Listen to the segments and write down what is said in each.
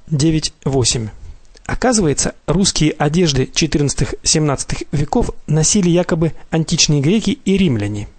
9.8. Оказывается, русские одежды XIV-XVII веков носили якобы античные греки и римляне.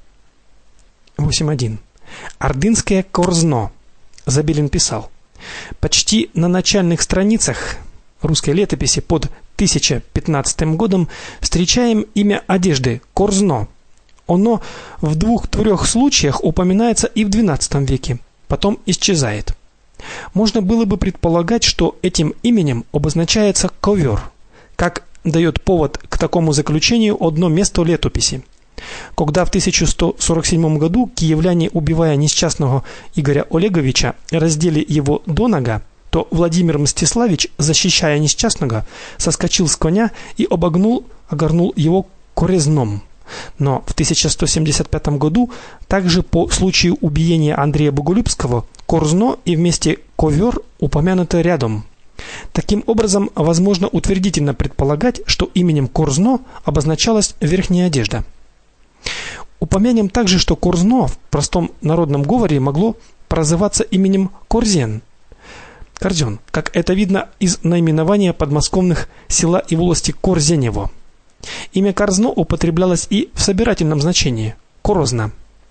8.1. Ордынское корзно. Забелин писал: почти на начальных страницах русской летописи под 1015 годом встречаем имя одежды корзно. Оно в 2-3 случаях упоминается и в XII веке, потом исчезает. Можно было бы предполагать, что этим именем обозначается ковер, как дает повод к такому заключению одно место летописи. Когда в 1147 году киевляне, убивая несчастного Игоря Олеговича, раздели его до нога, то Владимир Мстиславич, защищая несчастного, соскочил с коня и огорнул его корзном. Но в 1175 году, также по случаю убиения Андрея Боголюбского, корзно и вместе ковер упомянуты рядом. Таким образом, возможно утвердительно предполагать, что именем корзно обозначалась верхняя одежда. Упомянем также, что корзно в простом народном говоре могло прозываться именем корзен, как это видно из наименования подмосковных села и волости Корзенево. Имя корзно употреблялось и в собирательном значении корозна.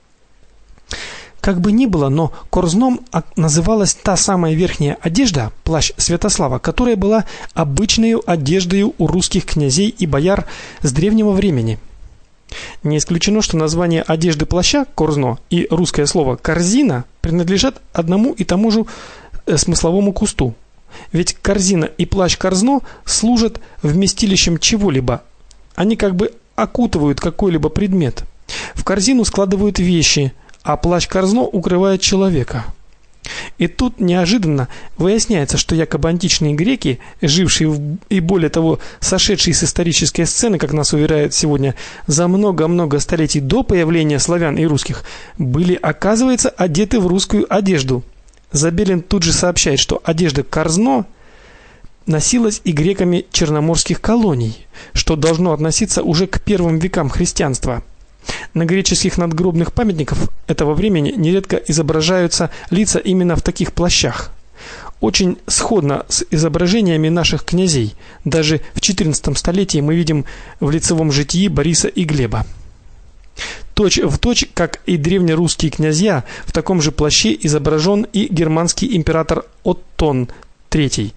Как бы ни было, но корзном называлась та самая верхняя одежда, плащ Святослава, которая была обычной одеждой у русских князей и бояр с древнего времени. Не исключено, что название одежды плаща корзно и русское слово корзина принадлежат одному и тому же смысловому кусту. Ведь корзина и плащ корзно служат вместилищем чего-либо. Они как бы окутывают какой-либо предмет. В корзину складывают вещи, а плащ корзно укрывает человека. И тут неожиданно выясняется, что якобы античные греки, жившие и более того, сошедшие с исторической сцены, как нас уверяют сегодня, за много-много столетий до появления славян и русских, были, оказывается, одеты в русскую одежду. Забелин тут же сообщает, что одежда корзно носилась и греками черноморских колоний, что должно относиться уже к первым векам христианства. На греческих надгробных памятниках этого времени нередко изображаются лица именно в таких плащах. Очень сходно с изображениями наших князей. Даже в XIV столетии мы видим в лицевом житии Бориса и Глеба. Точь в точь, как и древнерусские князья, в таком же плаще изображен и германский император Оттон III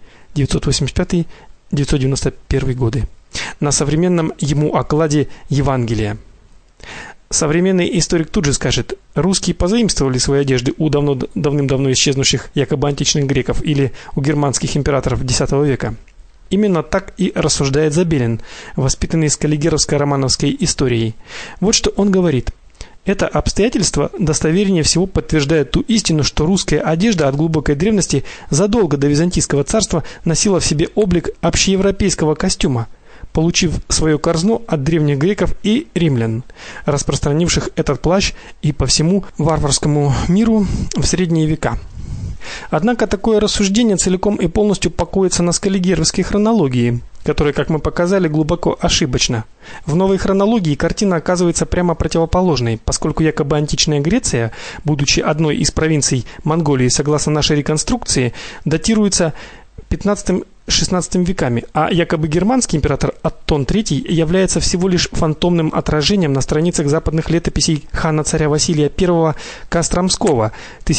985-991 годы на современном ему окладе Евангелия. Современный историк тут же скажет: русские позаимствовали свои одежды у давным-давно исчезнувших якобы античных греков или у германских императоров X века. Именно так и рассуждает Забелин, воспитанный скаллигеровско-романовской историей. Вот что он говорит: это обстоятельство достовернее всего подтверждает ту истину, что русская одежда от глубокой древности задолго до Византийского царства носила в себе облик общеевропейского костюма, получив свое корзно от древних греков и римлян, распространивших этот плащ и по всему варварскому миру в средние века. Однако такое рассуждение целиком и полностью покоится на скаллигеровской хронологии, которая, как мы показали, глубоко ошибочна. В новой хронологии картина оказывается прямо противоположной, поскольку якобы античная Греция, будучи одной из провинций Монголии, согласно нашей реконструкции, датируется XV-XVI веками, а якобы германский император Оттон III является всего лишь фантомным отражением на страницах западных летописей хана-царя Василия I Костромского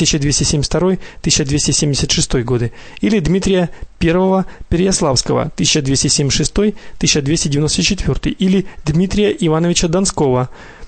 1272-1276 годы или Дмитрия I Переяславского 1276-1294 или Дмитрия Ивановича Донского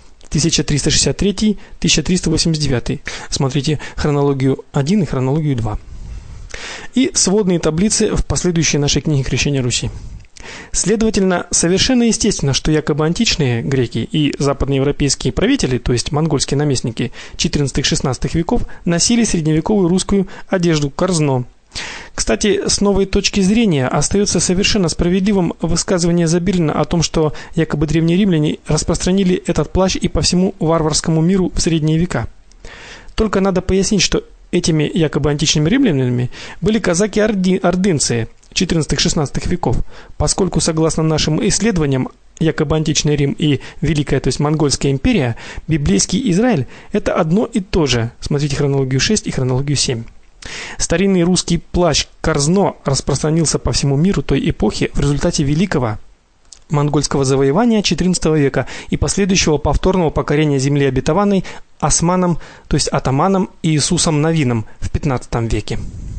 1363-1389. Смотрите хронологию 1 и хронологию 2. И сводные таблицы в последующей нашей книге «Крещение Руси». Следовательно, совершенно естественно, что якобы античные греки и западноевропейские правители, то есть монгольские наместники XIV-XVI веков, носили средневековую русскую одежду корзно. Кстати, с новой точки зрения остается совершенно справедливым высказывание Забелина о том, что якобы древние римляне распространили этот плащ и по всему варварскому миру в средние века. Только надо пояснить, что этими якобы античными римлянами были казаки-ордынцы XIV-XVI веков, поскольку, согласно нашим исследованиям, якобы античный Рим и Великая, то есть Монгольская империя, библейский Израиль – это одно и то же. Смотрите хронологию 6 и хронологию 7. Старинный русский плащ корзно распространился по всему миру той эпохи в результате великого монгольского завоевания XIV века и последующего повторного покорения земли обетованной османом, то есть атаманом Иисусом Новиным в XV веке.